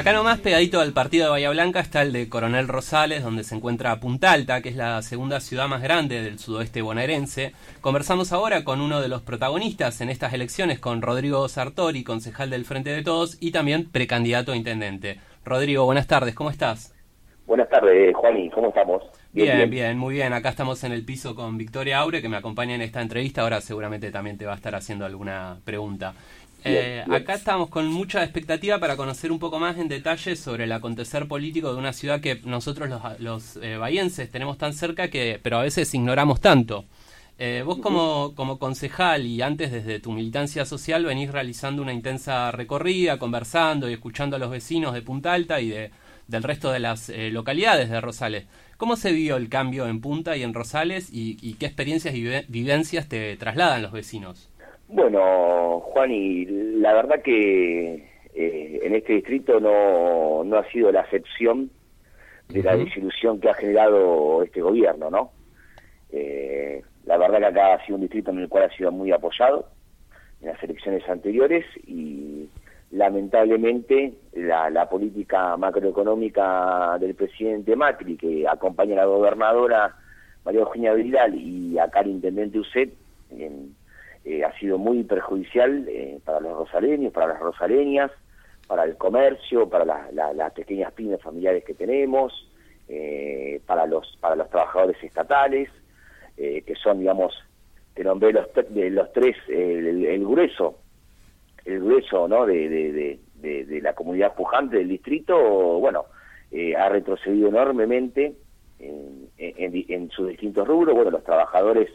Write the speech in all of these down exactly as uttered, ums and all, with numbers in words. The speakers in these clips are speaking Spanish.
Acá nomás, pegadito al partido de Bahía Blanca, está el de Coronel Rosales, donde se encuentra Punta Alta, que es la segunda ciudad más grande del sudoeste bonaerense. Conversamos ahora con uno de los protagonistas en estas elecciones, con Rodrigo Sartori, concejal del Frente de Todos y también precandidato a intendente. Rodrigo, buenas tardes, ¿cómo estás? Buenas tardes, Juani, ¿cómo estamos? Bien, bien, bien, muy bien. Acá estamos en el piso con Victoria Aure, que me acompaña en esta entrevista. Ahora seguramente también te va a estar haciendo alguna pregunta. Eh, acá estamos con mucha expectativa para conocer un poco más en detalle sobre el acontecer político de una ciudad que nosotros los, los eh, bahienses tenemos tan cerca, que pero a veces ignoramos tanto. Eh, vos como, como concejal y antes desde tu militancia social venís realizando una intensa recorrida, conversando y escuchando a los vecinos de Punta Alta y de, del resto de las eh, localidades de Rosales. ¿Cómo se vio el cambio en Punta y en Rosales y, y qué experiencias y vivencias te trasladan los vecinos? Bueno, Juan, y la verdad que eh, en este distrito no, no ha sido la excepción de uh-huh. la desilusión que ha generado este gobierno, ¿no? Eh, la verdad que acá ha sido un distrito en el cual ha sido muy apoyado en las elecciones anteriores y lamentablemente la, la política macroeconómica del presidente Macri, que acompaña a la gobernadora María Eugenia Vidal y acá al intendente Ucet, en, Eh, ha sido muy perjudicial eh, para los rosaleños, para las rosaleñas, para el comercio, para la, la, las pequeñas pymes familiares que tenemos, eh, para los para los trabajadores estatales, eh, que son, digamos, que nombré los, de los tres, eh, el, el grueso, el grueso, ¿no?, de, de, de, de, de la comunidad pujante del distrito, bueno, eh, ha retrocedido enormemente en, en, en sus distintos rubros. Bueno, los trabajadores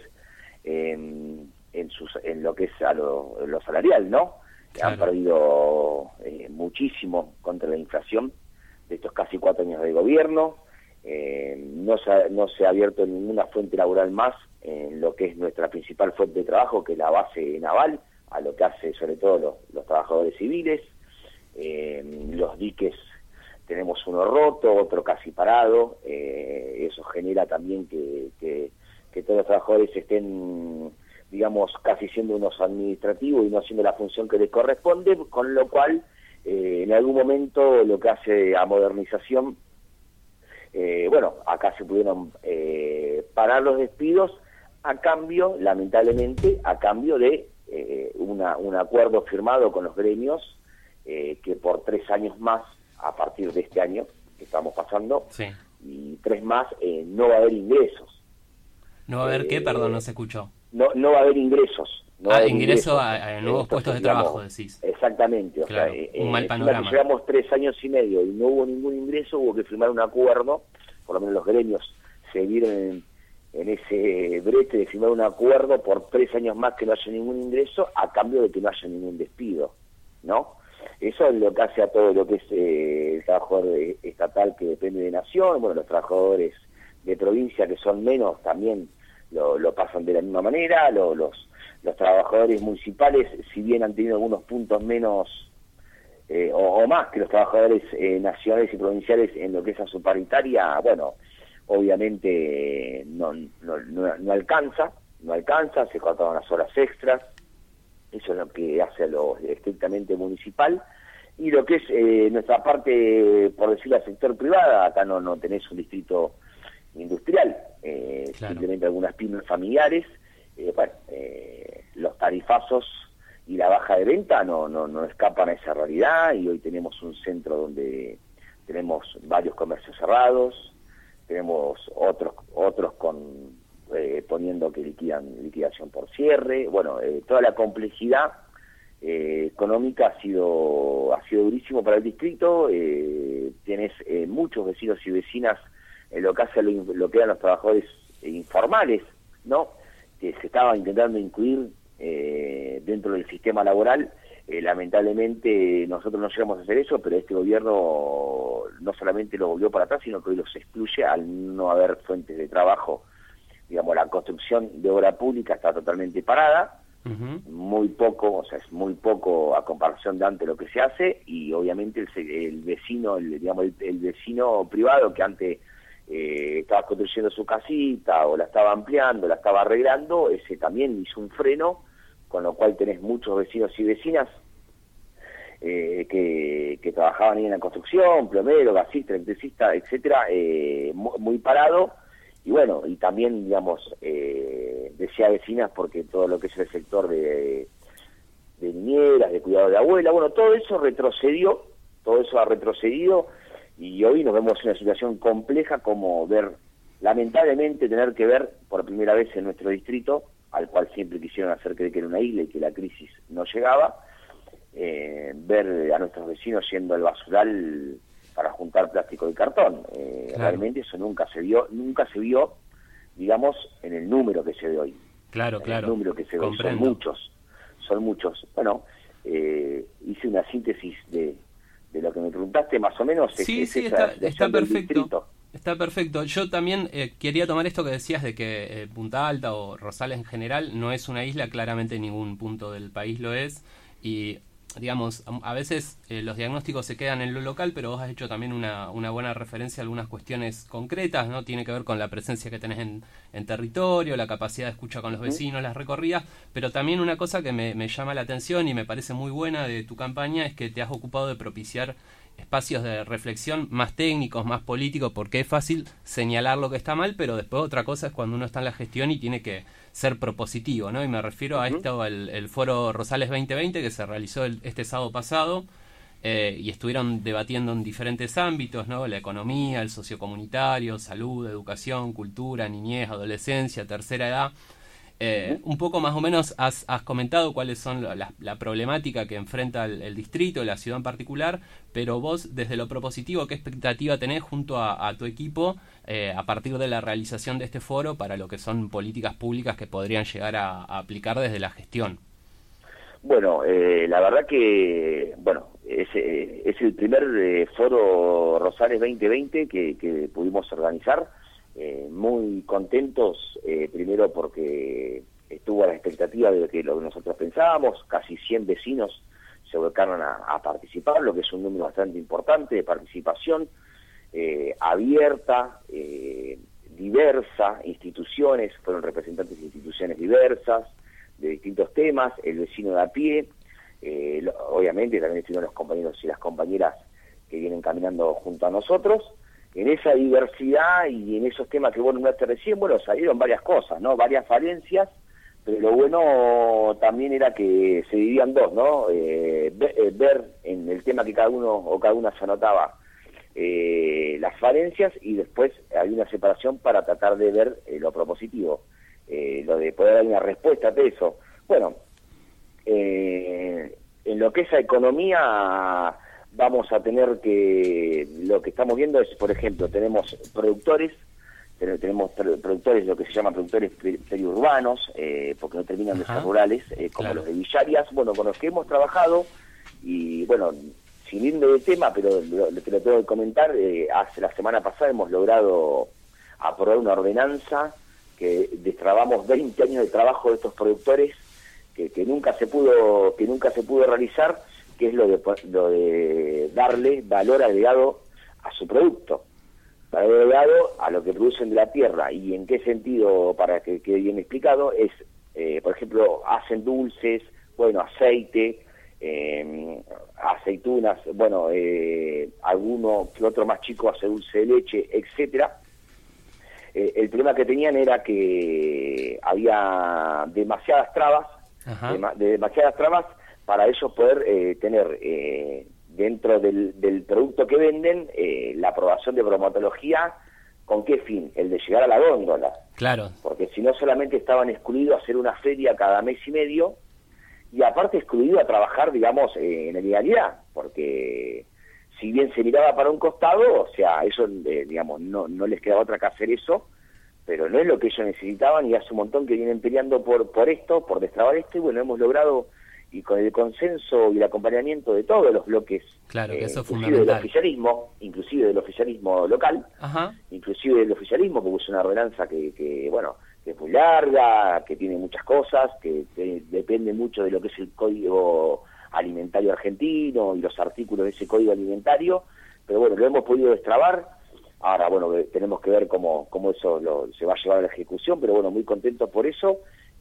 eh, en sus en lo que es a lo, lo salarial, ¿no? Claro. Han perdido eh, muchísimo contra la inflación de estos casi cuatro años de gobierno. Eh, no se ha, no se ha abierto ninguna fuente laboral más en lo que es nuestra principal fuente de trabajo, que es la base naval, a lo que hace sobre todo los, los trabajadores civiles. Eh, los diques, tenemos uno roto, otro casi parado. Eh, eso genera también que, que, que todos los trabajadores estén, digamos, casi siendo unos administrativos y no haciendo la función que les corresponde, con lo cual, eh, en algún momento, lo que hace a modernización, eh, bueno, acá se pudieron eh, parar los despidos a cambio, lamentablemente, a cambio de eh, una, un acuerdo firmado con los gremios, eh, que por tres años más, a partir de este año que estamos pasando, sí. y tres más, eh, no va a haber ingresos. ¿No va a haber eh, qué? Perdón, no se escuchó. No, no va a haber ingresos. No ah, haber ingreso ingresos, a, a nuevos Entonces, puestos de digamos, trabajo, decís. Exactamente. O claro, sea, un eh, mal panorama. Llevamos tres años y medio y no hubo ningún ingreso, hubo que firmar un acuerdo, por lo menos los gremios se vieron en, en ese brete de firmar un acuerdo por tres años más que no haya ningún ingreso, a cambio de que no haya ningún despido, ¿no? Eso es lo que hace a todo lo que es eh, el trabajador estatal que depende de Nación. Bueno, los trabajadores de provincia, que son menos, también lo, lo pasan de la misma manera. Lo, los, los trabajadores municipales, si bien han tenido algunos puntos menos eh, o, o más que los trabajadores eh, nacionales y provinciales en lo que es a su paritaria, bueno, obviamente no, no, no, no alcanza, no alcanza, se cortaron las horas extras. Eso es lo que hace a lo estrictamente municipal. Y lo que es eh, nuestra parte, por decirlo, al sector privado, acá no, no tenés un distrito industrial, eh, claro. simplemente algunas pymes familiares. Eh, bueno, eh, los tarifazos y la baja de venta no, no, no escapan a esa realidad, y hoy tenemos un centro donde tenemos varios comercios cerrados, tenemos otros otros con Eh, poniendo que liquidan liquidación por cierre. Bueno, eh, toda la complejidad eh, económica ha sido ha sido durísimo para el distrito. Eh, tienes eh, muchos vecinos y vecinas en lo que hace lo, lo que eran los trabajadores eh, informales, ¿no?, que se estaban intentando incluir eh, dentro del sistema laboral. Eh, lamentablemente nosotros no llegamos a hacer eso, pero este gobierno no solamente lo volvió para atrás, sino que hoy los excluye al no haber fuentes de trabajo. Digamos, la construcción de obra pública está totalmente parada, uh-huh. muy poco, o sea, es muy poco a comparación de antes lo que se hace, y obviamente el, el vecino, el, digamos, el, el vecino privado que antes eh, estaba construyendo su casita, o la estaba ampliando, la estaba arreglando, ese también hizo un freno, con lo cual tenés muchos vecinos y vecinas eh, que, que trabajaban ahí en la construcción, plomero, gasista, electricista, etcétera, eh, muy, muy parado. Y bueno, y también, digamos, eh, decía vecinas porque todo lo que es el sector de, de niñeras, de cuidado de abuela, bueno, todo eso retrocedió, todo eso ha retrocedido, y hoy nos vemos en una situación compleja como ver, lamentablemente, tener que ver por primera vez en nuestro distrito, al cual siempre quisieron hacer creer que era una isla y que la crisis no llegaba, eh, ver a nuestros vecinos yendo al basural para juntar plástico y cartón. Eh, claro. Realmente eso nunca se vio, nunca se vio, digamos, en el número que se ve hoy. Claro, en claro. El número que se ve hoy. Son muchos, son muchos. Bueno, eh, hice una síntesis de, de lo que me preguntaste, más o menos. Sí, es, sí, es está, está perfecto. Distrito. Está perfecto. Yo también eh, quería tomar esto que decías de que eh, Punta Alta o Rosales en general no es una isla, claramente ningún punto del país lo es, y digamos, a, a veces eh, los diagnósticos se quedan en lo local, pero vos has hecho también una, una buena referencia a algunas cuestiones concretas, ¿no? Tiene que ver con la presencia que tenés en, en territorio, la capacidad de escucha con los vecinos, las recorridas, pero también una cosa que me, me llama la atención y me parece muy buena de tu campaña es que te has ocupado de propiciar espacios de reflexión más técnicos, más políticos, porque es fácil señalar lo que está mal, pero después otra cosa es cuando uno está en la gestión y tiene que ser propositivo, ¿no? Y me refiero uh-huh. a esto, el, el foro Rosales veinte veinte que se realizó el, este sábado pasado, eh, y estuvieron debatiendo en diferentes ámbitos, ¿no? La economía, el sociocomunitario, salud, educación, cultura, niñez, adolescencia, tercera edad. Eh, un poco más o menos has, has comentado cuáles son la, la, la problemática que enfrenta el, el distrito, la ciudad en particular, pero vos desde lo propositivo, ¿qué expectativa tenés junto a, a tu equipo eh, a partir de la realización de este foro para lo que son políticas públicas que podrían llegar a, a aplicar desde la gestión? Bueno, eh, la verdad que, bueno, es, eh, es el primer eh, foro Rosales veinte veinte que, que pudimos organizar. Eh, muy contentos, eh, primero porque estuvo a la expectativa de que lo que nosotros pensábamos, casi cien vecinos se volcaron a, a participar, lo que es un número bastante importante de participación, eh, abierta, eh, diversa, instituciones, fueron representantes de instituciones diversas, de distintos temas, el vecino de a pie, eh, lo, obviamente también estuvieron los compañeros y las compañeras que vienen caminando junto a nosotros. En esa diversidad y en esos temas que vos nombraste recién, bueno, salieron varias cosas, ¿no? Varias falencias, pero lo bueno también era que se dividían dos, ¿no? Eh, ver en el tema que cada uno o cada una se anotaba eh, las falencias, y después hay una separación para tratar de ver eh, lo propositivo, eh, lo de poder dar una respuesta a eso. Bueno, eh, en lo que es la economía, vamos a tener que, lo que estamos viendo es, por ejemplo, tenemos productores, tenemos productores, lo que se llama productores periurbanos, eh, porque no terminan de ser rurales, eh, como claro. los de Villarias, bueno, con los que hemos trabajado, y bueno, sin ir de tema, pero lo, te lo tengo que comentar, eh, hace la semana pasada hemos logrado aprobar una ordenanza que destrabamos veinte años de trabajo de estos productores, que, que nunca se pudo, que nunca se pudo realizar, que es lo de, lo de darle valor agregado a su producto, valor agregado a lo que producen de la tierra. ¿Y en qué sentido? Para que quede bien explicado, es, eh, por ejemplo, hacen dulces, bueno, aceite, eh, aceitunas, bueno, eh, alguno que otro más chico hace dulce de leche, etcétera. Eh, el problema que tenían era que había demasiadas trabas, de, de demasiadas trabas, para ellos poder eh, tener eh, dentro del, del producto que venden eh, la aprobación de bromatología. ¿Con qué fin? El de llegar a la góndola. Claro. Porque si no, solamente estaban excluidos a hacer una feria cada mes y medio, y aparte excluido a trabajar, digamos, eh, en la ilegalidad, porque si bien se miraba para un costado, o sea, eso, eh, digamos, no, no les quedaba otra que hacer eso, pero no es lo que ellos necesitaban, y hace un montón que vienen peleando por, por esto, por destrabar esto, y bueno, hemos logrado, y con el consenso y el acompañamiento de todos los bloques, claro, que eh, eso es inclusive fundamental. del oficialismo, inclusive del oficialismo local, Ajá. inclusive del oficialismo, que puso una ordenanza que, que, bueno, que es muy larga, que tiene muchas cosas, que, que depende mucho de lo que es el Código Alimentario Argentino y los artículos de ese Código Alimentario, pero bueno, lo hemos podido destrabar. Ahora, bueno, tenemos que ver cómo, cómo eso lo, se va a llevar a la ejecución, pero bueno, muy contentos por eso.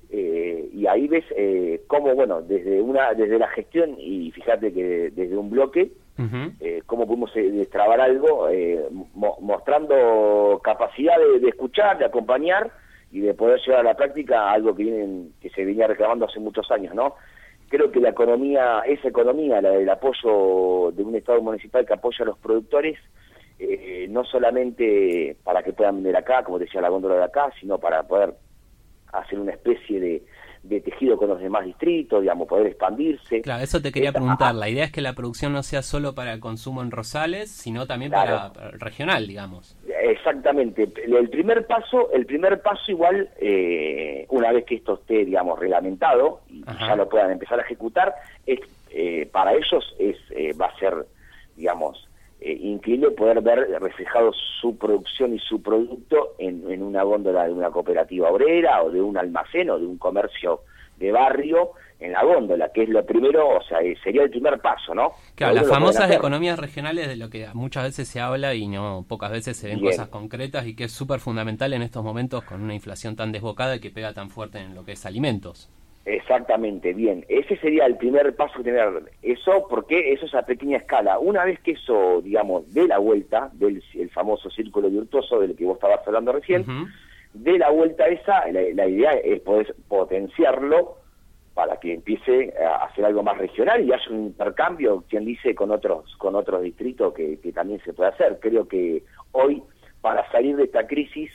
Eh, y ahí ves eh, cómo, bueno, desde una desde la gestión, y fíjate que desde un bloque, uh-huh. eh, cómo pudimos eh, destrabar algo, eh, mo- mostrando capacidad de, de escuchar, de acompañar y de poder llevar a la práctica algo que vienen, que se venía reclamando hace muchos años, ¿no? Creo que la economía, esa economía, la del apoyo de un Estado municipal que apoya a los productores, eh, no solamente para que puedan vender acá, como decía la góndola de acá, sino para poder hacer una especie de, de tejido con los demás distritos, digamos, poder expandirse. Claro, eso te quería Esta, preguntar. La idea es que la producción no sea solo para el consumo en Rosales, sino también claro. para, para el regional, digamos. Exactamente. El primer paso, el primer paso igual, eh, una vez que esto esté, digamos, reglamentado y Ajá. ya lo puedan empezar a ejecutar, es eh, para ellos es eh, va a ser, digamos, Eh, increíble poder ver reflejado su producción y su producto en, en una góndola de una cooperativa obrera o de un almacén o de un comercio de barrio en la góndola, que es lo primero, o sea, sería el primer paso, ¿no? Claro, las famosas economías regionales, de lo que muchas veces se habla y no pocas veces se ven Bien. cosas concretas, y que es súper fundamental en estos momentos con una inflación tan desbocada y que pega tan fuerte en lo que es alimentos. Exactamente, bien. Ese sería el primer paso que tener. Eso, porque eso es a pequeña escala. Una vez que eso, digamos, dé la vuelta, del el famoso círculo virtuoso del que vos estabas hablando recién, uh-huh. dé la vuelta esa, la, la idea es poder potenciarlo para que empiece a hacer algo más regional y haya un intercambio, quien dice, con otros con otros distritos que, que también se puede hacer. Creo que hoy, para salir de esta crisis,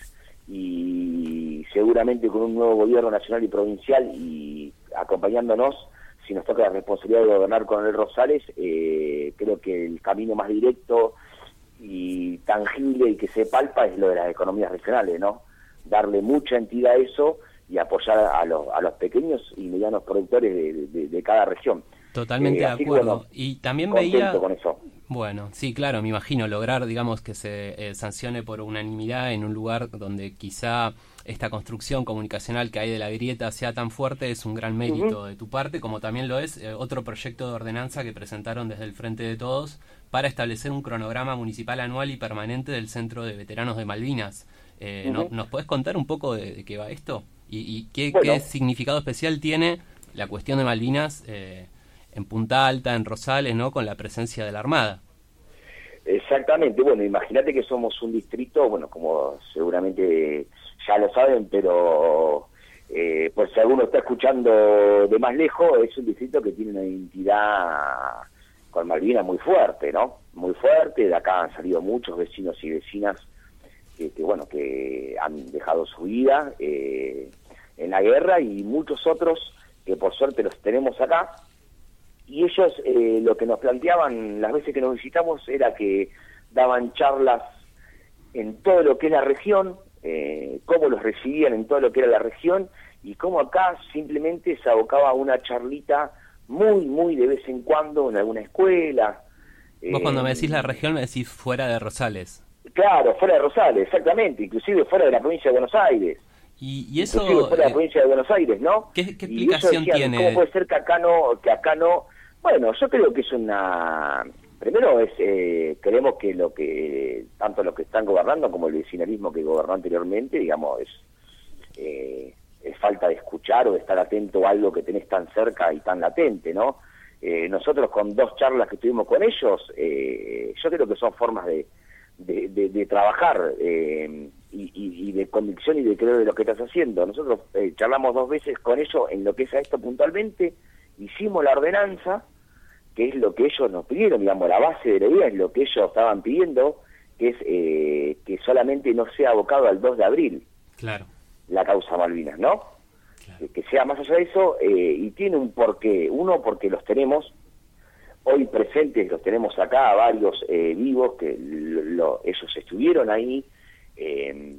y seguramente con un nuevo gobierno nacional y provincial y acompañándonos, si nos toca la responsabilidad de gobernar con el Rosales, eh, creo que el camino más directo y tangible y que se palpa es lo de las economías regionales, ¿no? Darle mucha entidad a eso y apoyar a los, a los pequeños y medianos productores de, de, de cada región. Totalmente eh, de acuerdo. Bueno, y también veía... con eso. Bueno, sí, claro, me imagino lograr, digamos, que se eh, sancione por unanimidad en un lugar donde quizá esta construcción comunicacional que hay de la grieta sea tan fuerte es un gran mérito uh-huh. de tu parte, como también lo es eh, otro proyecto de ordenanza que presentaron desde el Frente de Todos para establecer un cronograma municipal anual y permanente del Centro de Veteranos de Malvinas. Eh, uh-huh. ¿no, ¿Nos podés contar un poco de, de qué va esto? ¿Y, y qué, bueno. qué significado especial tiene la cuestión de Malvinas eh, en Punta Alta, en Rosales, ¿no? Con la presencia de la Armada? Exactamente. Bueno, imagínate que somos un distrito, bueno, como seguramente ya lo saben, pero eh, pues si alguno está escuchando de más lejos, es un distrito que tiene una identidad con Malvinas muy fuerte, ¿no? Muy fuerte. De acá han salido muchos vecinos y vecinas que, que bueno, que han dejado su vida eh, en la guerra, y muchos otros que por suerte los tenemos acá. Y ellos eh, lo que nos planteaban las veces que nos visitamos era que daban charlas en todo lo que es la región, eh, cómo los recibían en todo lo que era la región, y cómo acá simplemente se abocaba una charlita muy, muy de vez en cuando en alguna escuela. Vos eh, cuando me decís la región me decís fuera de Rosales. Claro, fuera de Rosales, exactamente, inclusive fuera de la provincia de Buenos Aires. Y, y eso... Inclusive fuera de la provincia de Buenos Aires, ¿no? ¿Qué, qué explicación decían, tiene? ¿Cómo puede ser que acá no, que acá no? Bueno, yo creo que es una... Primero es, eh, creemos que lo que, tanto los que están gobernando como el vecinalismo que gobernó anteriormente, digamos, es, eh, es falta de escuchar o de estar atento a algo que tenés tan cerca y tan latente, ¿no? Eh, nosotros con dos charlas que tuvimos con ellos, eh, yo creo que son formas de, de, de, de trabajar eh, y, y, y de convicción y de creer de lo que estás haciendo. Nosotros eh, charlamos dos veces con ellos en lo que es a esto puntualmente, hicimos la ordenanza, que es lo que ellos nos pidieron, digamos, la base de la idea es lo que ellos estaban pidiendo, que es eh, que solamente no sea abocado al dos de abril, claro, la causa Malvinas, ¿no? Claro. Que sea más allá de eso, eh, y tiene un porqué. Uno, porque los tenemos hoy presentes, los tenemos acá, varios eh, vivos, que lo, lo, ellos estuvieron ahí, eh,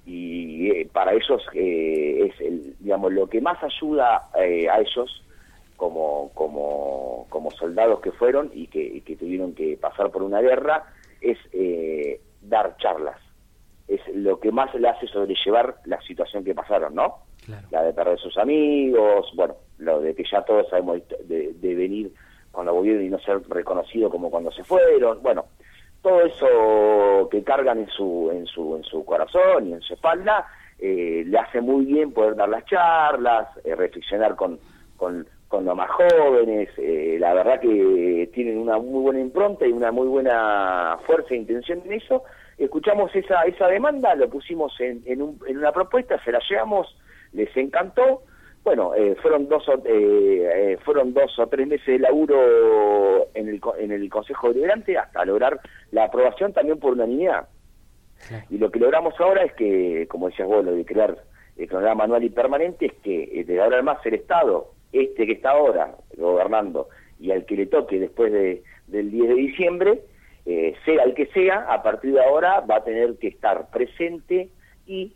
y eh, para ellos eh, es, el, digamos, lo que más ayuda eh, a ellos, como como como soldados que fueron y que, y que tuvieron que pasar por una guerra, es eh, dar charlas. Es lo que más le hace sobrellevar la situación que pasaron, ¿no? Claro. La de perder sus amigos, bueno, lo de que ya todos sabemos de, de venir cuando volvieron y no ser reconocido como cuando se fueron, bueno, todo eso peso que cargan en su en su en su corazón y en su espalda, eh, le hace muy bien poder dar las charlas, eh, reflexionar con, con con los más jóvenes. Eh, la verdad que tienen una muy buena impronta y una muy buena fuerza e intención en eso. Escuchamos esa esa demanda, lo pusimos en, en, un, en una propuesta, se la llevamos, les encantó. Bueno, eh, fueron dos o, eh, eh, fueron dos o tres meses de laburo en el en el Consejo Deliberante hasta lograr la aprobación también por unanimidad. Sí. Y lo que logramos ahora es que, como decías vos, lo de crear el cronograma anual y permanente, es que eh, de ahora en más el Estado, este que está ahora gobernando y al que le toque después de, del diez de diciembre, eh, sea el que sea, a partir de ahora va a tener que estar presente y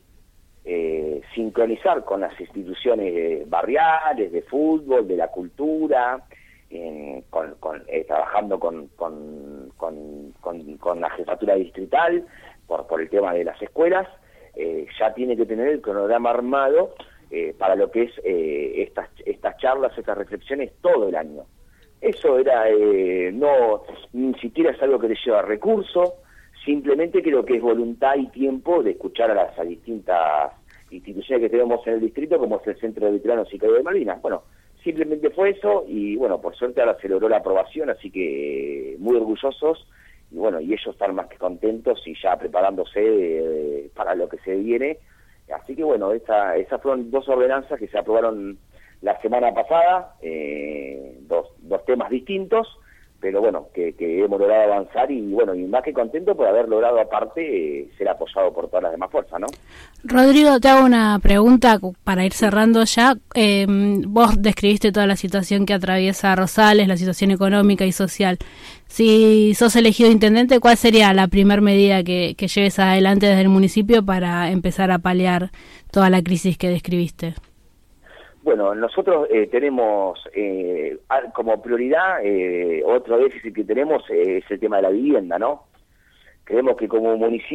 Eh, sincronizar con las instituciones eh, barriales, de fútbol, de la cultura, eh, con, con, eh, trabajando con, con, con, con, con la jefatura distrital por, por el tema de las escuelas. Eh, ya tiene que tener el cronograma armado eh, para lo que es eh, estas, estas charlas, estas reflexiones todo el año. Eso era, eh, no, ni siquiera es algo que le lleva recursos. Simplemente creo que es voluntad y tiempo de escuchar a las a distintas instituciones que tenemos en el distrito, como es el Centro de Veteranos y Caído de Malvinas. Bueno, simplemente fue eso y bueno, por suerte ahora se logró la aprobación, así que muy orgullosos y bueno, y ellos están más que contentos y ya preparándose eh, para lo que se viene. Así que bueno, esta, esas fueron dos ordenanzas que se aprobaron la semana pasada, eh, dos, dos temas distintos, pero bueno, que, que hemos logrado avanzar y bueno, y más que contento por haber logrado aparte eh, ser apoyado por todas las demás fuerzas, ¿no? Rodrigo, te hago una pregunta para ir cerrando ya. Eh, vos describiste toda la situación que atraviesa Rosales, la situación económica y social. Si sos elegido intendente, ¿cuál sería la primer medida que, que lleves adelante desde el municipio para empezar a paliar toda la crisis que describiste? Bueno, nosotros eh, tenemos eh, como prioridad, eh, otro déficit que tenemos eh, es el tema de la vivienda, ¿no? Creemos que como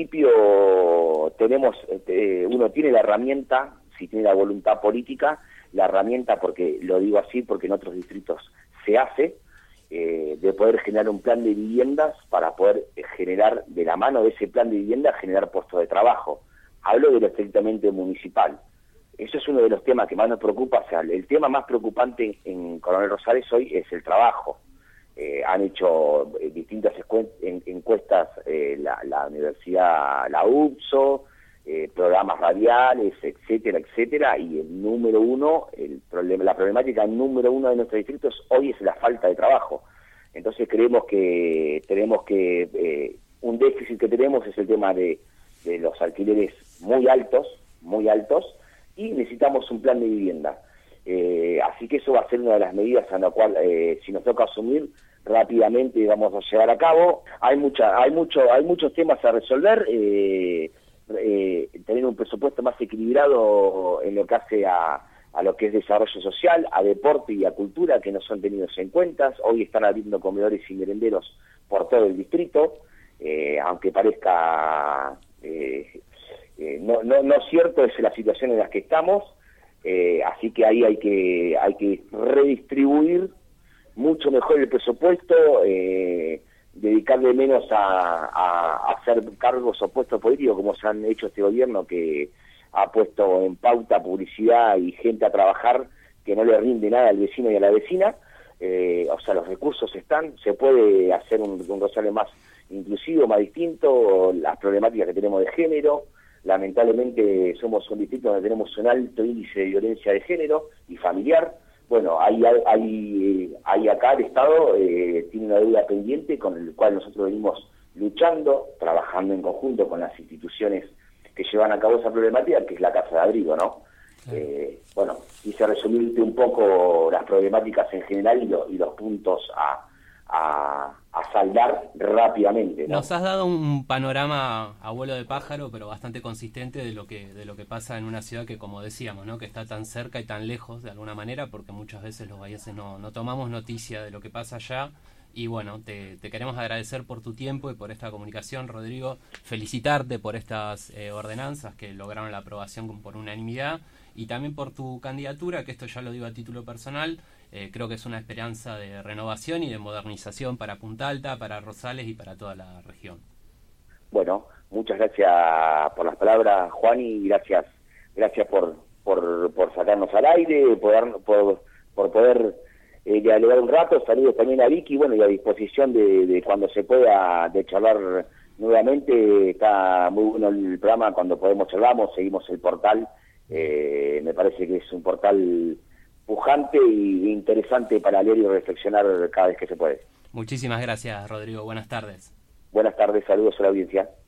municipio tenemos, eh, uno tiene la herramienta, si tiene la voluntad política, la herramienta, porque lo digo así, porque en otros distritos se hace, eh, de poder generar un plan de viviendas para poder generar, de la mano de ese plan de vivienda, generar puestos de trabajo. Hablo de lo estrictamente municipal. Eso es uno de los temas que más nos preocupa. O sea, el tema más preocupante en Coronel Rosales hoy es el trabajo. Eh, han hecho eh, distintas encuestas eh, la, la universidad, la U P S O, eh, programas radiales, etcétera, etcétera, y el número uno, el problema, la problemática número uno de nuestros distritos hoy es la falta de trabajo. Entonces creemos que tenemos que, eh, un déficit que tenemos es el tema de, de los alquileres muy altos, muy altos, y necesitamos un plan de vivienda. Eh, así que eso va a ser una de las medidas a la cual, eh, si nos toca asumir, rápidamente vamos a llevar a cabo. Hay mucha, hay mucho, hay muchos temas a resolver. Eh, eh, tener un presupuesto más equilibrado en lo que hace a, a lo que es desarrollo social, a deporte y a cultura, que no son tenidos en cuenta. Hoy están abriendo comedores y merenderos por todo el distrito, eh, aunque parezca eh, eh, no, no, no cierto, es la situación en la que estamos. Eh, así que ahí hay que hay que redistribuir mucho mejor el presupuesto, eh, dedicarle menos a, a, a hacer cargos o puestos políticos como se han hecho este gobierno, que ha puesto en pauta publicidad y gente a trabajar que no le rinde nada al vecino y a la vecina. Eh, o sea, los recursos están, se puede hacer un, un Rosales más inclusivo, más distinto, las problemáticas que tenemos de género. Lamentablemente somos un distrito donde tenemos un alto índice de violencia de género y familiar. Bueno, hay, hay, hay acá el Estado eh, tiene una deuda pendiente con el cual nosotros venimos luchando, trabajando en conjunto con las instituciones que llevan a cabo esa problemática, que es la Casa de Abrigo, ¿no? Sí. Eh, bueno, quise resumirte un poco las problemáticas en general y, lo, y los puntos a... A, a saldar rápidamente, ¿no? Nos has dado un panorama a vuelo de pájaro, pero bastante consistente de lo que de lo que pasa en una ciudad que, como decíamos, ¿no?, que está tan cerca y tan lejos de alguna manera, porque muchas veces los valleses no, no tomamos noticia de lo que pasa allá. Y bueno, te, te queremos agradecer por tu tiempo y por esta comunicación, Rodrigo. Felicitarte por estas eh, ordenanzas que lograron la aprobación por unanimidad, y también por tu candidatura, que esto ya lo digo a título personal. Eh, creo que es una esperanza de renovación y de modernización para Punta Alta, para Rosales y para toda la región. Bueno, muchas gracias por las palabras, Juan, y gracias gracias por por, por sacarnos al aire, por, por, por poder eh, dialogar un rato. Saludos también a Vicky, bueno, y a disposición de, de cuando se pueda de charlar nuevamente. Está muy bueno el programa, cuando podemos charlamos, seguimos el portal, eh, me parece que es un portal pujante e interesante para leer y reflexionar cada vez que se puede. Muchísimas gracias, Rodrigo, buenas tardes. Buenas tardes, saludos a la audiencia.